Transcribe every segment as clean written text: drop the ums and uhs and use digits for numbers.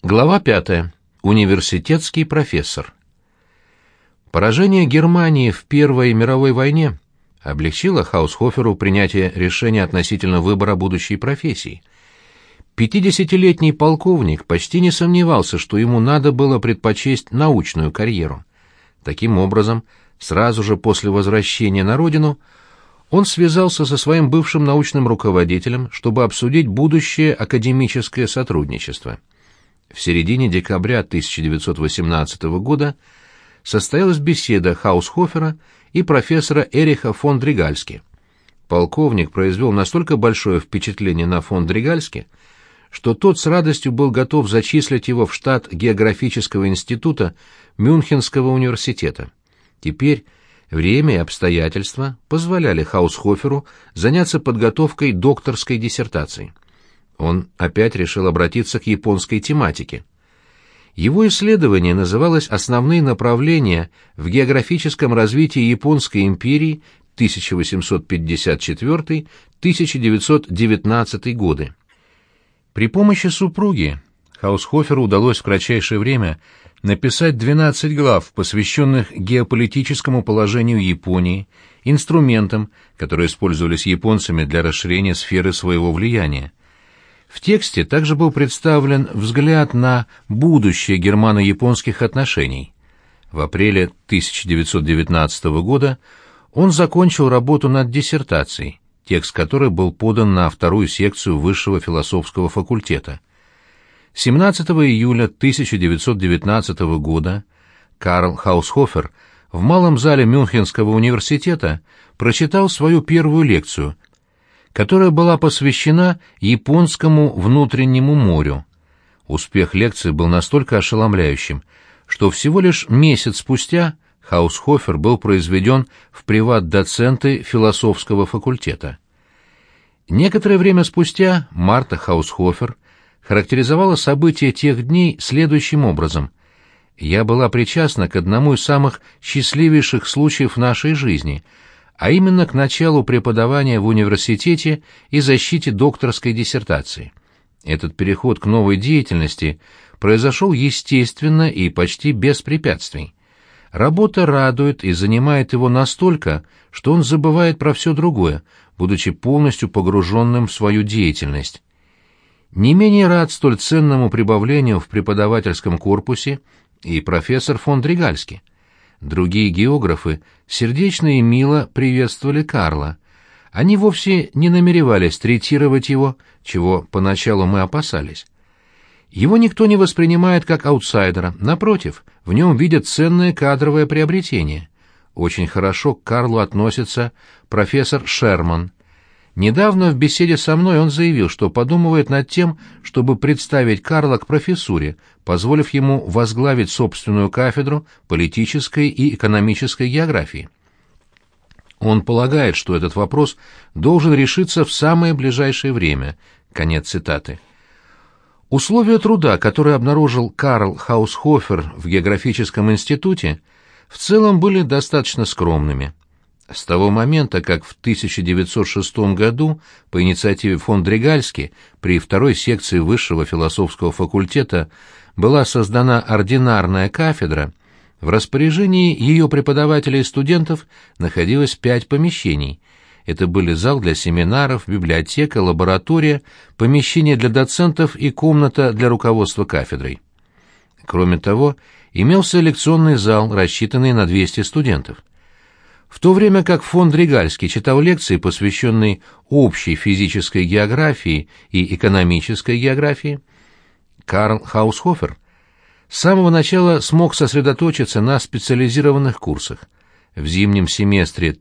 Глава 5. Университетский профессор. Поражение Германии в Первой мировой войне облегчило Хаусхоферу принятие решения относительно выбора будущей профессии. 50-летний полковник почти не сомневался, что ему надо было предпочесть научную карьеру. Таким образом, сразу же после возвращения на родину он связался со своим бывшим научным руководителем, чтобы обсудить будущее академическое сотрудничество. В середине декабря 1918 года состоялась беседа Хаусхофера и профессора Эриха фон Дригальски. Полковник произвел настолько большое впечатление на фон Дригальски, что тот с радостью был готов зачислить его в штат географического института Мюнхенского университета. Теперь время и обстоятельства позволяли Хаусхоферу заняться подготовкой докторской диссертации. Он опять решил обратиться к японской тематике. Его исследование называлось «Основные направления в географическом развитии Японской империи 1854-1919 годы». При помощи супруги Хаусхоферу удалось в кратчайшее время написать 12 глав, посвященных геополитическому положению Японии, инструментам, которые использовались японцами для расширения сферы своего влияния. В тексте также был представлен взгляд на будущее германо-японских отношений. В апреле 1919 года он закончил работу над диссертацией, текст которой был подан на вторую секцию Высшего философского факультета. 17 июля 1919 года Карл Хаусхофер в малом зале Мюнхенского университета прочитал свою первую лекцию, которая была посвящена Японскому внутреннему морю. Успех лекции был настолько ошеломляющим, что всего лишь месяц спустя Хаусхофер был произведен в приват-доценты философского факультета. Некоторое время спустя Марта Хаусхофер характеризовала события тех дней следующим образом: «Я была причастна к одному из самых счастливейших случаев нашей жизни, а именно к началу преподавания в университете и защите докторской диссертации. Этот переход к новой деятельности произошел естественно и почти без препятствий. Работа радует и занимает его настолько, что он забывает про все другое, будучи полностью погруженным в свою деятельность. Не менее рад столь ценному прибавлению в преподавательском корпусе и профессор фон Дригальски. Другие географы сердечно и мило приветствовали Карла. Они вовсе не намеревались третировать его, чего поначалу мы опасались. Его никто не воспринимает как аутсайдера, напротив, в нем видят ценное кадровое приобретение. Очень хорошо к Карлу относится профессор Шерман. Недавно в беседе со мной он заявил, что подумывает над тем, чтобы представить Карла к профессуре, позволив ему возглавить собственную кафедру политической и экономической географии. Он полагает, что этот вопрос должен решиться в самое ближайшее время. Конец цитаты. Условия труда, которые обнаружил Карл Хаусхофер в географическом институте, в целом были достаточно скромными. С того момента, как в 1906 году по инициативе фон Дригальски при второй секции Высшего философского факультета была создана ординарная кафедра, в распоряжении ее преподавателей и студентов находилось 5 помещений. Это были зал для семинаров, библиотека, лаборатория, помещение для доцентов и комната для руководства кафедрой. Кроме того, имелся лекционный зал, рассчитанный на 200 студентов. В то время как фон Дригальски читал лекции, посвященные общей физической географии и экономической географии, Карл Хаусхофер с самого начала смог сосредоточиться на специализированных курсах. В зимнем семестре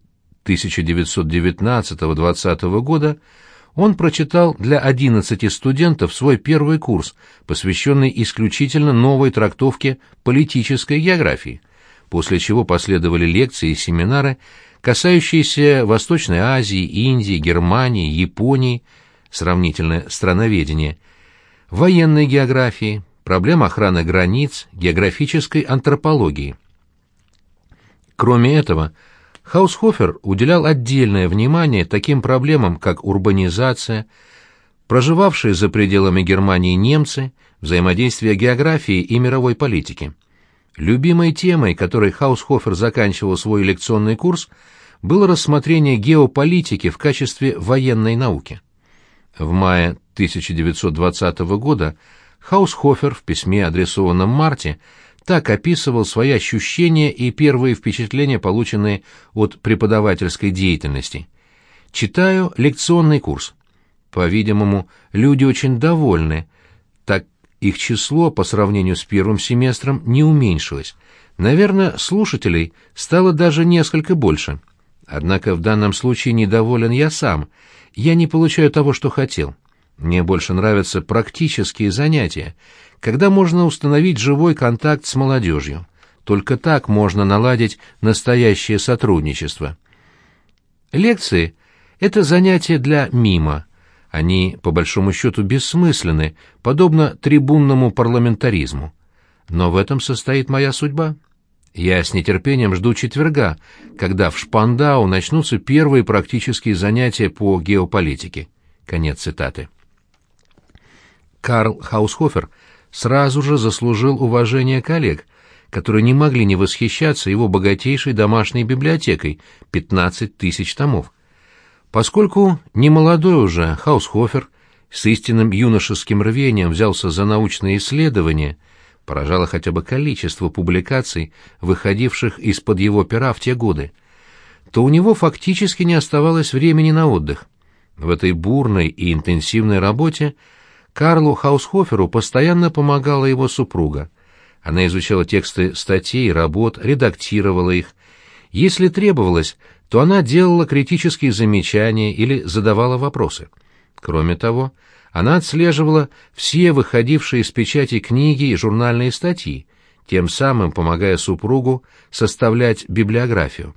1919-20 года он прочитал для 11 студентов свой первый курс, посвященный исключительно новой трактовке политической географии, после чего последовали лекции и семинары, касающиеся Восточной Азии, Индии, Германии, Японии, сравнительное страноведение, военной географии, проблем охраны границ, географической антропологии. Кроме этого, Хаусхофер уделял отдельное внимание таким проблемам, как урбанизация, проживавшие за пределами Германии немцы, взаимодействие географии и мировой политики. Любимой темой, которой Хаусхофер заканчивал свой лекционный курс, было рассмотрение геополитики в качестве военной науки. В мае 1920 года Хаусхофер в письме, адресованном Марте, так описывал свои ощущения и первые впечатления, полученные от преподавательской деятельности. «Читаю лекционный курс. По-видимому, люди очень довольны, так их число по сравнению с первым семестром не уменьшилось. Наверное, слушателей стало даже несколько больше. Однако в данном случае недоволен я сам. Я не получаю того, что хотел. Мне больше нравятся практические занятия, когда можно установить живой контакт с молодежью. Только так можно наладить настоящее сотрудничество. Лекции — это занятия для мима. Они, по большому счету, бессмысленны, подобно трибунному парламентаризму. Но в этом состоит моя судьба. Я с нетерпением жду четверга, когда в Шпандау начнутся первые практические занятия по геополитике». Конец цитаты. Карл Хаусхофер сразу же заслужил уважение коллег, которые не могли не восхищаться его богатейшей домашней библиотекой — 15 тысяч томов. Поскольку немолодой уже Хаусхофер с истинным юношеским рвением взялся за научные исследования, поражало хотя бы количество публикаций, выходивших из-под его пера в те годы, то у него фактически не оставалось времени на отдых. В этой бурной и интенсивной работе Карлу Хаусхоферу постоянно помогала его супруга. Она изучала тексты статей, работ, редактировала их. Если требовалось, то она делала критические замечания или задавала вопросы. Кроме того, она отслеживала все выходившие из печати книги и журнальные статьи, тем самым помогая супругу составлять библиографию.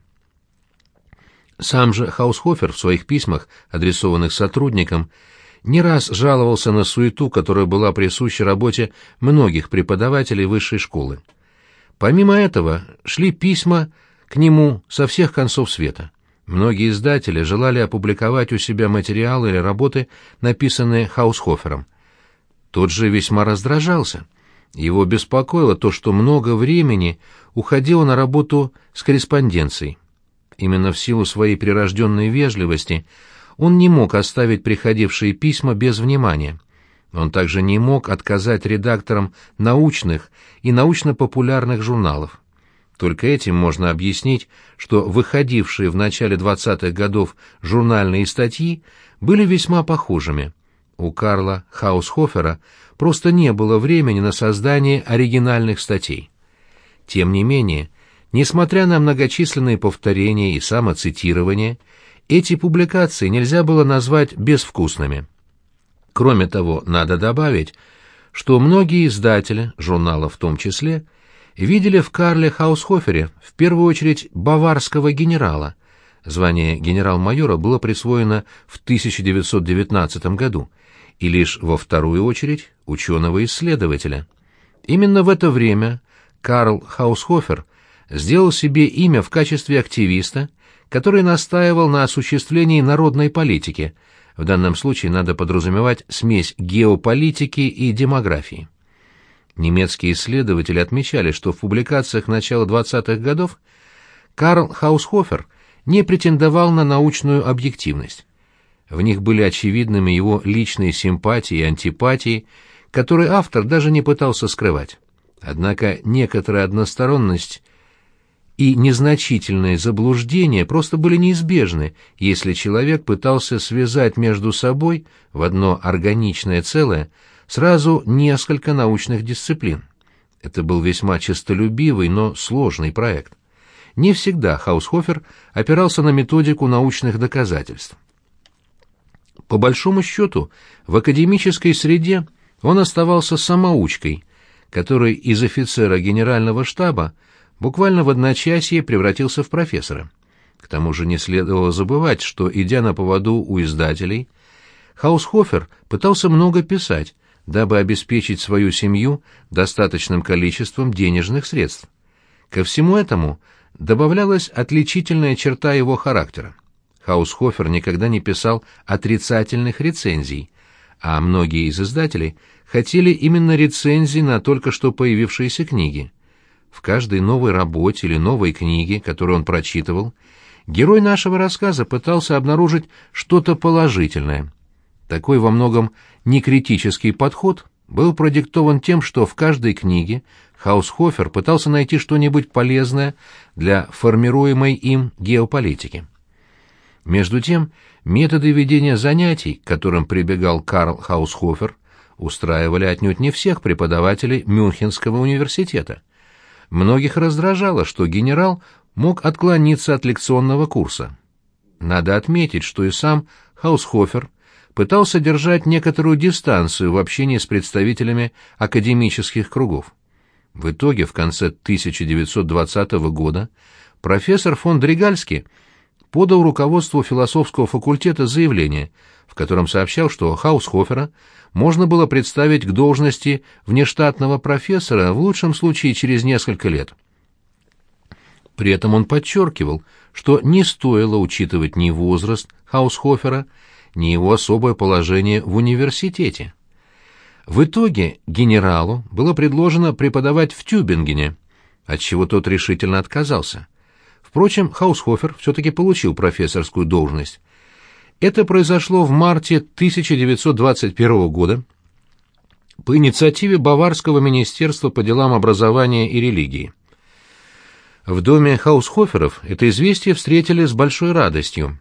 Сам же Хаусхофер в своих письмах, адресованных сотрудникам, не раз жаловался на суету, которая была присуща работе многих преподавателей высшей школы. Помимо этого, шли письма к нему со всех концов света. Многие издатели желали опубликовать у себя материалы или работы, написанные Хаусхофером. Тот же весьма раздражался. Его беспокоило то, что много времени уходило на работу с корреспонденцией. Именно в силу своей прирожденной вежливости он не мог оставить приходившие письма без внимания. Он также не мог отказать редакторам научных и научно-популярных журналов. Только этим можно объяснить, что выходившие в начале 20-х годов журнальные статьи были весьма похожими. У Карла Хаусхофера просто не было времени на создание оригинальных статей. Тем не менее, несмотря на многочисленные повторения и самоцитирование, эти публикации нельзя было назвать безвкусными. Кроме того, надо добавить, что многие издатели, журналов в том числе, видели в Карле Хаусхофере в первую очередь баварского генерала. Звание генерал-майора было присвоено в 1919 году, и лишь во вторую очередь ученого-исследователя. Именно в это время Карл Хаусхофер сделал себе имя в качестве активиста, который настаивал на осуществлении народной политики. В данном случае надо подразумевать смесь геополитики и демографии. Немецкие исследователи отмечали, что в публикациях начала 20-х годов Карл Хаусхофер не претендовал на научную объективность. В них были очевидными его личные симпатии и антипатии, которые автор даже не пытался скрывать. Однако некоторая односторонность и незначительные заблуждения просто были неизбежны, если человек пытался связать между собой в одно органичное целое сразу несколько научных дисциплин. Это был весьма честолюбивый, но сложный проект. Не всегда Хаусхофер опирался на методику научных доказательств. По большому счету, в академической среде он оставался самоучкой, который из офицера генерального штаба буквально в одночасье превратился в профессора. К тому же не следовало забывать, что, идя на поводу у издателей, Хаусхофер пытался много писать, дабы обеспечить свою семью достаточным количеством денежных средств. Ко всему этому добавлялась отличительная черта его характера. Хаусхофер никогда не писал отрицательных рецензий, а многие из издателей хотели именно рецензий на только что появившиеся книги. В каждой новой работе или новой книге, которую он прочитывал, герой нашего рассказа пытался обнаружить что-то положительное. Такой во многом некритический подход был продиктован тем, что в каждой книге Хаусхофер пытался найти что-нибудь полезное для формируемой им геополитики. Между тем, методы ведения занятий, к которым прибегал Карл Хаусхофер, устраивали отнюдь не всех преподавателей Мюнхенского университета. Многих раздражало, что генерал мог отклониться от лекционного курса. Надо отметить, что и сам Хаусхофер пытался держать некоторую дистанцию в общении с представителями академических кругов. В итоге, в конце 1920 года, профессор фон Дригальский подал руководству философского факультета заявление, в котором сообщал, что Хаусхофера можно было представить к должности внештатного профессора в лучшем случае через несколько лет. При этом он подчеркивал, что не стоило учитывать ни возраст Хаусхофера, ни его особое положение в университете. В итоге генералу было предложено преподавать в Тюбингене, от чего тот решительно отказался. Впрочем, Хаусхофер все-таки получил профессорскую должность. Это произошло в марте 1921 года по инициативе Баварского министерства по делам образования и религии. В доме Хаусхоферов это известие встретили с большой радостью.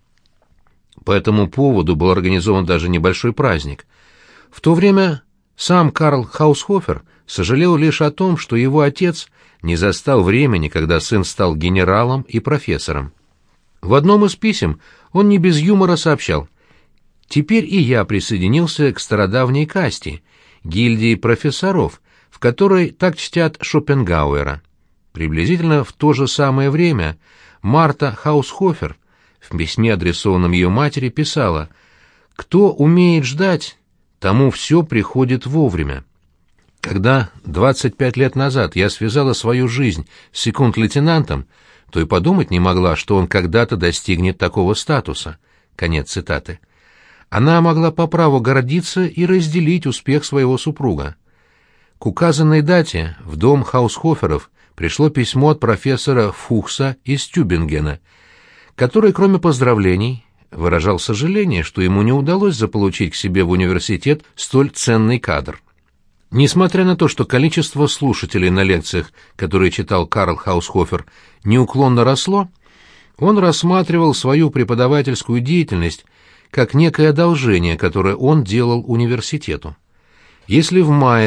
По этому поводу был организован даже небольшой праздник. В то время сам Карл Хаусхофер сожалел лишь о том, что его отец не застал времени, когда сын стал генералом и профессором. В одном из писем он не без юмора сообщал: «Теперь и я присоединился к стародавней касте, гильдии профессоров, в которой так чтят Шопенгауэра». Приблизительно в то же самое время Марта Хаусхофер в письме, адресованном ее матери, писала: «Кто умеет ждать, тому все приходит вовремя». Когда 25 лет назад я связала свою жизнь с секунд-лейтенантом, то и подумать не могла, что он когда-то достигнет такого статуса. Конец цитаты. Она могла по праву гордиться и разделить успех своего супруга. К указанной дате в дом Хаусхоферов пришло письмо от профессора Фухса из Тюбингена, который, кроме поздравлений, выражал сожаление, что ему не удалось заполучить к себе в университет столь ценный кадр. Несмотря на то, что количество слушателей на лекциях, которые читал Карл Хаусхофер, неуклонно росло, он рассматривал свою преподавательскую деятельность как некое одолжение, которое он делал университету. Если в мае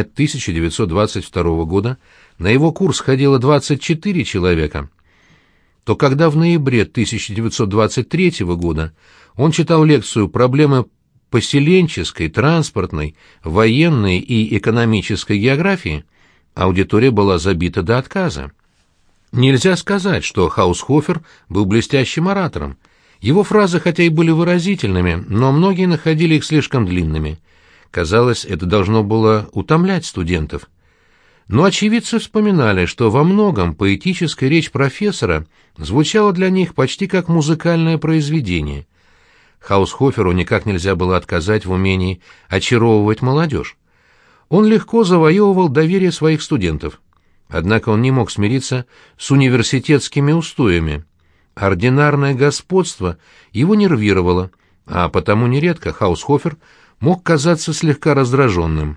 1922 года на его курс ходило 24 человека, то когда в ноябре 1923 года он читал лекцию «Проблемы поселенческой, транспортной, военной и экономической географии», аудитория была забита до отказа. Нельзя сказать, что Хаусхофер был блестящим оратором. Его фразы хотя и были выразительными, но многие находили их слишком длинными. Казалось, это должно было утомлять студентов. Но очевидцы вспоминали, что во многом поэтическая речь профессора звучала для них почти как музыкальное произведение. Хаусхоферу никак нельзя было отказать в умении очаровывать молодежь. Он легко завоевывал доверие своих студентов. Однако он не мог смириться с университетскими устоями. Ординарное господство его нервировало, а потому нередко Хаусхофер мог казаться слегка раздраженным.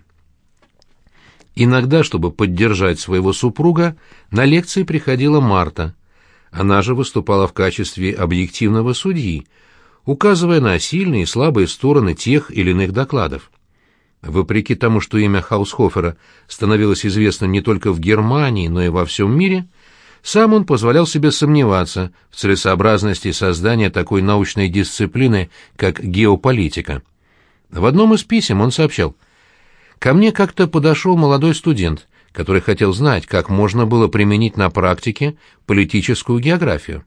Иногда, чтобы поддержать своего супруга, на лекции приходила Марта. Она же выступала в качестве объективного судьи, указывая на сильные и слабые стороны тех или иных докладов. Вопреки тому, что имя Хаусхофера становилось известно не только в Германии, но и во всем мире, сам он позволял себе сомневаться в целесообразности создания такой научной дисциплины, как геополитика. В одном из писем он сообщал: «Ко мне как-то подошел молодой студент, который хотел знать, как можно было применить на практике политическую географию.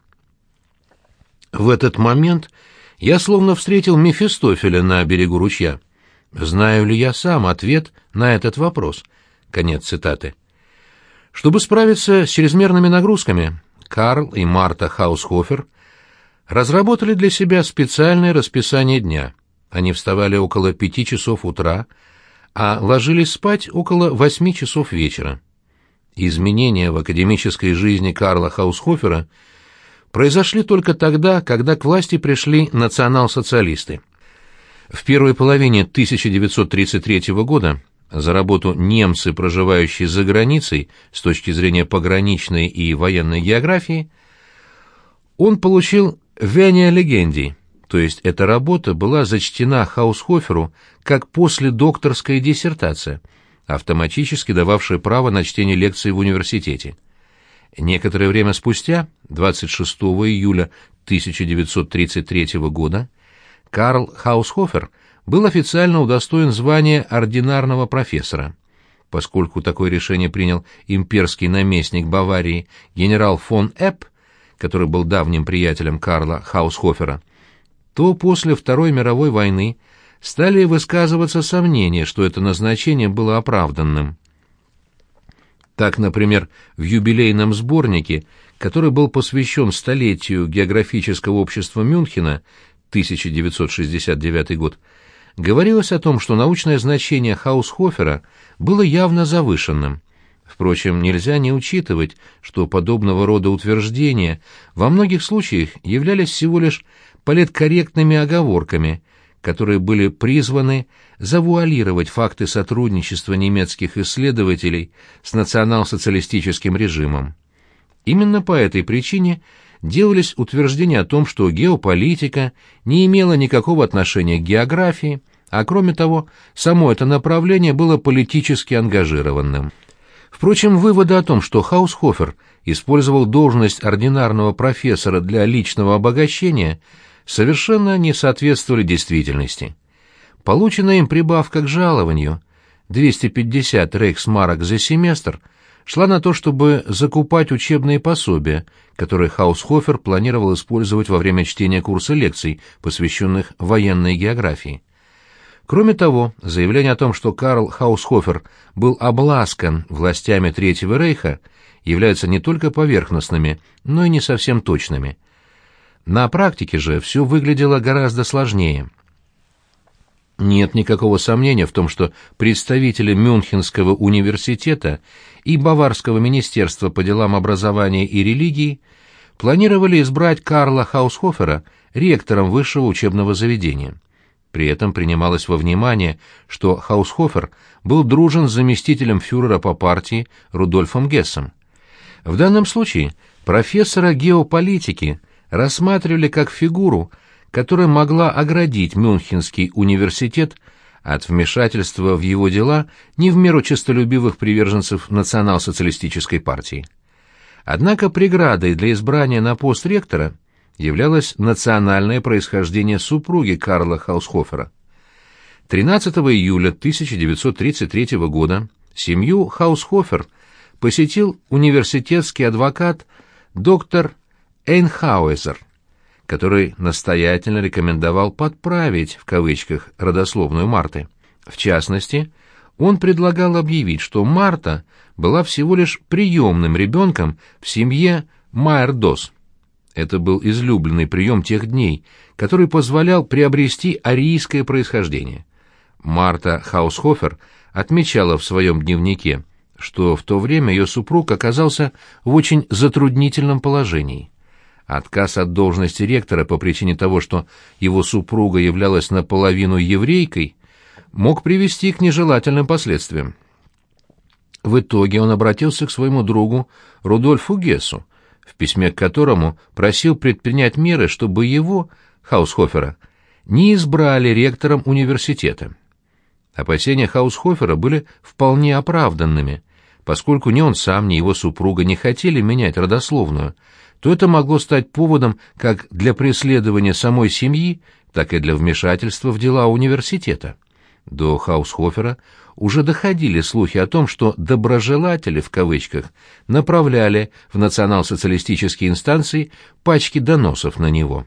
В этот момент я словно встретил Мефистофеля на берегу ручья. Знаю ли я сам ответ на этот вопрос?» Конец цитаты. Чтобы справиться с чрезмерными нагрузками, Карл и Марта Хаусхофер разработали для себя специальное расписание дня. они вставали около 5 часов утра, а ложились спать около 8 часов вечера. Изменения в академической жизни Карла Хаусхофера произошли только тогда, когда к власти пришли национал-социалисты. В первой половине 1933 года за работу немцы, проживающие за границей с точки зрения пограничной и военной географии, он получил «venia legendi», то есть эта работа была зачтена Хаусхоферу как последокторская диссертация, автоматически дававшая право на чтение лекций в университете. Некоторое время спустя, 26 июля 1933 года, Карл Хаусхофер был официально удостоен звания ординарного профессора. Поскольку такое решение принял имперский наместник Баварии генерал фон Эпп, который был давним приятелем Карла Хаусхофера, то после Второй мировой войны стали высказываться сомнения, что это назначение было оправданным. Так, например, в юбилейном сборнике, который был посвящен столетию географического общества Мюнхена, 1969 год, говорилось о том, что научное значение Хаусхофера было явно завышенным. Впрочем, нельзя не учитывать, что подобного рода утверждения во многих случаях являлись всего лишь политкорректными оговорками, которые были призваны завуалировать факты сотрудничества немецких исследователей с национал-социалистическим режимом. Именно по этой причине делались утверждения о том, что геополитика не имела никакого отношения к географии, а кроме того, само это направление было политически ангажированным. Впрочем, выводы о том, что Хаусхофер использовал должность ординарного профессора для личного обогащения, совершенно не соответствовали действительности. Полученная им прибавка к жалованию, 250 рейхсмарок за семестр, шла на то, чтобы закупать учебные пособия, которые Хаусхофер планировал использовать во время чтения курса лекций, посвященных военной географии. Кроме того, заявление о том, что Карл Хаусхофер был обласкан властями Третьего рейха, являются не только поверхностными, но и не совсем точными. На практике же все выглядело гораздо сложнее. Нет никакого сомнения в том, что представители Мюнхенского университета и Баварского министерства по делам образования и религии планировали избрать Карла Хаусхофера ректором высшего учебного заведения. При этом принималось во внимание, что Хаусхофер был дружен с заместителем фюрера по партии Рудольфом Гессом. В данном случае профессора геополитики рассматривали как фигуру, которая могла оградить Мюнхенский университет от вмешательства в его дела не в меру честолюбивых приверженцев национал-социалистической партии. Однако преградой для избрания на пост ректора являлось национальное происхождение супруги Карла Хаусхофера. 13 июля 1933 года семью Хаусхофер посетил университетский адвокат доктор Эйнхауэзер, который настоятельно рекомендовал подправить, в кавычках, родословную Марты. В частности, он предлагал объявить, что Марта была всего лишь приемным ребенком в семье Майер-Дос. Это был излюбленный прием тех дней, который позволял приобрести арийское происхождение. Марта Хаусхофер отмечала в своем дневнике, что в то время ее супруг оказался в очень затруднительном положении. Отказ от должности ректора по причине того, что его супруга являлась наполовину еврейкой, мог привести к нежелательным последствиям. В итоге он обратился к своему другу Рудольфу Гессу, в письме к которому просил предпринять меры, чтобы его, Хаусхофера, не избрали ректором университета. Опасения Хаусхофера были вполне оправданными, поскольку ни он сам, ни его супруга не хотели менять родословную, то это могло стать поводом как для преследования самой семьи, так и для вмешательства в дела университета. До Хаусхофера уже доходили слухи о том, что «доброжелатели» в кавычках направляли в национал-социалистические инстанции пачки доносов на него.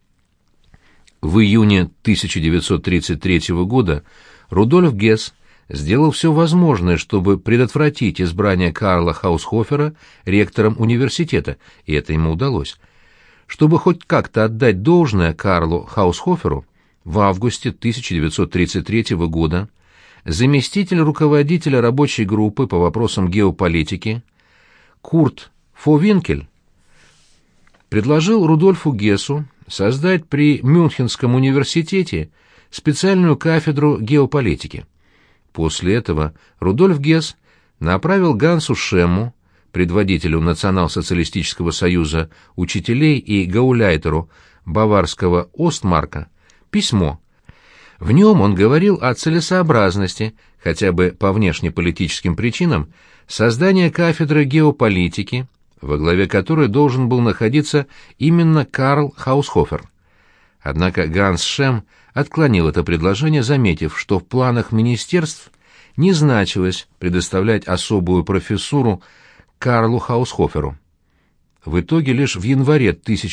В июне 1933 года Рудольф Гесс сделал все возможное, чтобы предотвратить избрание Карла Хаусхофера ректором университета, и это ему удалось. Чтобы хоть как-то отдать должное Карлу Хаусхоферу, в августе 1933 года заместитель руководителя рабочей группы по вопросам геополитики Курт Фовинкель предложил Рудольфу Гессу создать при Мюнхенском университете специальную кафедру геополитики. После этого Рудольф Гесс направил Гансу Шемму, предводителю Национал-социалистического союза учителей и гауляйтеру баварского Остмарка, письмо. В нем он говорил о целесообразности, хотя бы по внешнеполитическим причинам, создания кафедры геополитики, во главе которой должен был находиться именно Карл Хаусхофер. Однако Ганс Шемм отклонил это предложение, заметив, что в планах министерств не значилось предоставлять особую профессуру Карлу Хаусхоферу. В итоге лишь в январе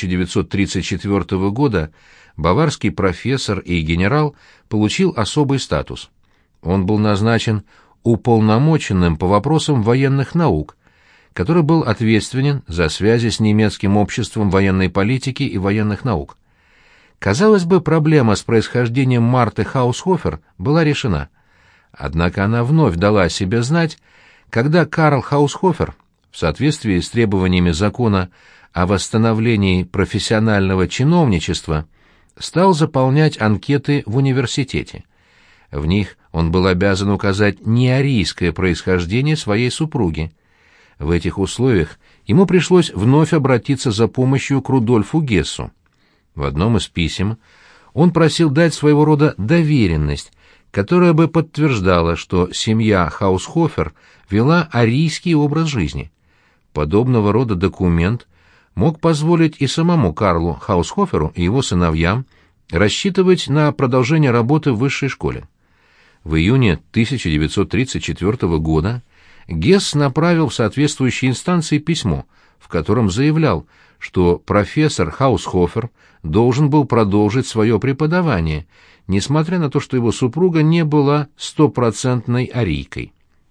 1934 года баварский профессор и генерал получил особый статус. Он был назначен уполномоченным по вопросам военных наук, который был ответственен за связи с немецким обществом военной политики и военных наук. Казалось бы, проблема с происхождением Марты Хаусхофер была решена. Однако она вновь дала о себе знать, когда Карл Хаусхофер, в соответствии с требованиями закона о восстановлении профессионального чиновничества, стал заполнять анкеты в университете. В них он был обязан указать неарийское происхождение своей супруги. В этих условиях ему пришлось вновь обратиться за помощью к Рудольфу Гессу. В одном из писем он просил дать своего рода доверенность, которая бы подтверждала, что семья Хаусхофер вела арийский образ жизни. Подобного рода документ мог позволить и самому Карлу Хаусхоферу и его сыновьям рассчитывать на продолжение работы в высшей школе. В июне 1934 года Гесс направил в соответствующие инстанции письмо, в котором заявлял, что профессор Хаусхофер должен был продолжить свое преподавание, несмотря на то, что его супруга не была стопроцентной арийкой.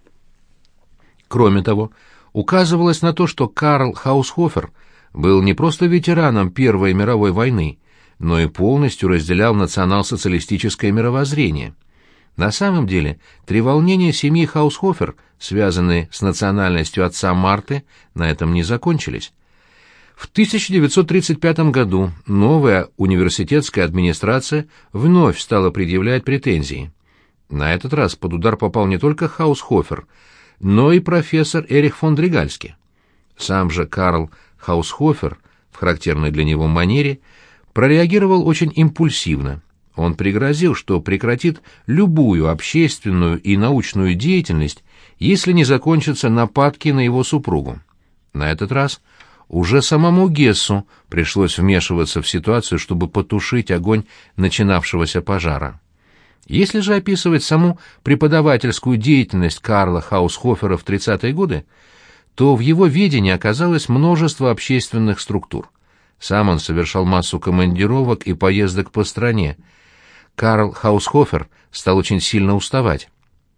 Кроме того, указывалось на то, что Карл Хаусхофер был не просто ветераном Первой мировой войны, но и полностью разделял национал-социалистическое мировоззрение. На самом деле, треволнения семьи Хаусхофер, связанные с национальностью отца Марты, на этом не закончились. В 1935 году новая университетская администрация вновь стала предъявлять претензии. На этот раз под удар попал не только Хаусхофер, но и профессор Эрих фон Дригальский. Сам же Карл Хаусхофер, в характерной для него манере, прореагировал очень импульсивно. Он пригрозил, что прекратит любую общественную и научную деятельность, если не закончатся нападки на его супругу. На этот раз уже самому Гессу пришлось вмешиваться в ситуацию, чтобы потушить огонь начинавшегося пожара. Если же описывать саму преподавательскую деятельность Карла Хаусхофера в 30-е годы, то в его ведении оказалось множество общественных структур. Сам он совершал массу командировок и поездок по стране. Карл Хаусхофер стал очень сильно уставать.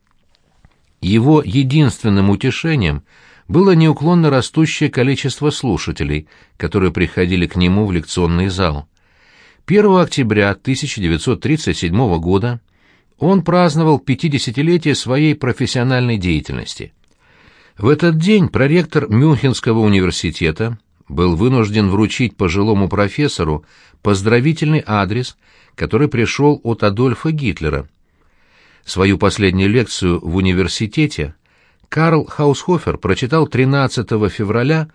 Его единственным утешением было неуклонно растущее количество слушателей, которые приходили к нему в лекционный зал. 1 октября 1937 года он праздновал 50-летие своей профессиональной деятельности. В этот день проректор Мюнхенского университета был вынужден вручить пожилому профессору поздравительный адрес, который пришел от Адольфа Гитлера. Свою последнюю лекцию в университете Карл Хаусхофер прочитал 13 февраля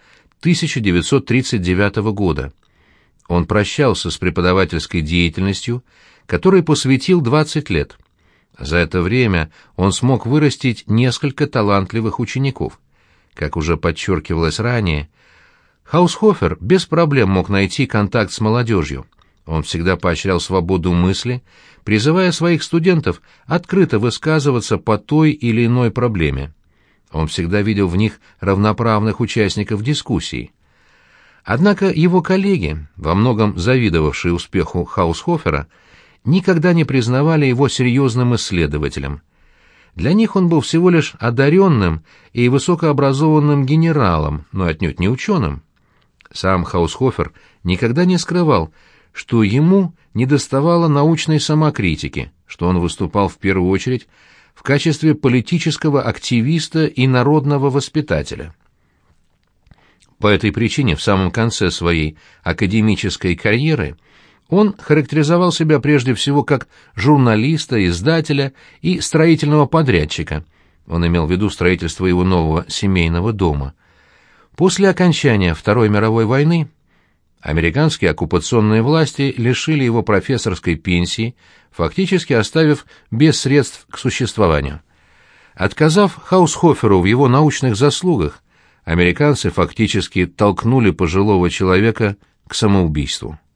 1939 года. Он прощался с преподавательской деятельностью, которой посвятил 20 лет. За это время он смог вырастить несколько талантливых учеников. Как уже подчеркивалось ранее, Хаусхофер без проблем мог найти контакт с молодежью. Он всегда поощрял свободу мысли, призывая своих студентов открыто высказываться по той или иной проблеме. Он всегда видел в них равноправных участников дискуссий. Однако его коллеги, во многом завидовавшие успеху Хаусхофера, никогда не признавали его серьезным исследователем. Для них он был всего лишь одаренным и высокообразованным генералом, но отнюдь не ученым. Сам Хаусхофер никогда не скрывал, что ему недоставало научной самокритики, что он выступал в первую очередь в качестве политического активиста и народного воспитателя. По этой причине в самом конце своей академической карьеры он характеризовал себя прежде всего как журналиста, издателя и строительного подрядчика. Он имел в виду строительство его нового семейного дома. После окончания Второй мировой войны американские оккупационные власти лишили его профессорской пенсии, фактически оставив без средств к существованию. Отказав Хаусхоферу в его научных заслугах, американцы фактически толкнули пожилого человека к самоубийству.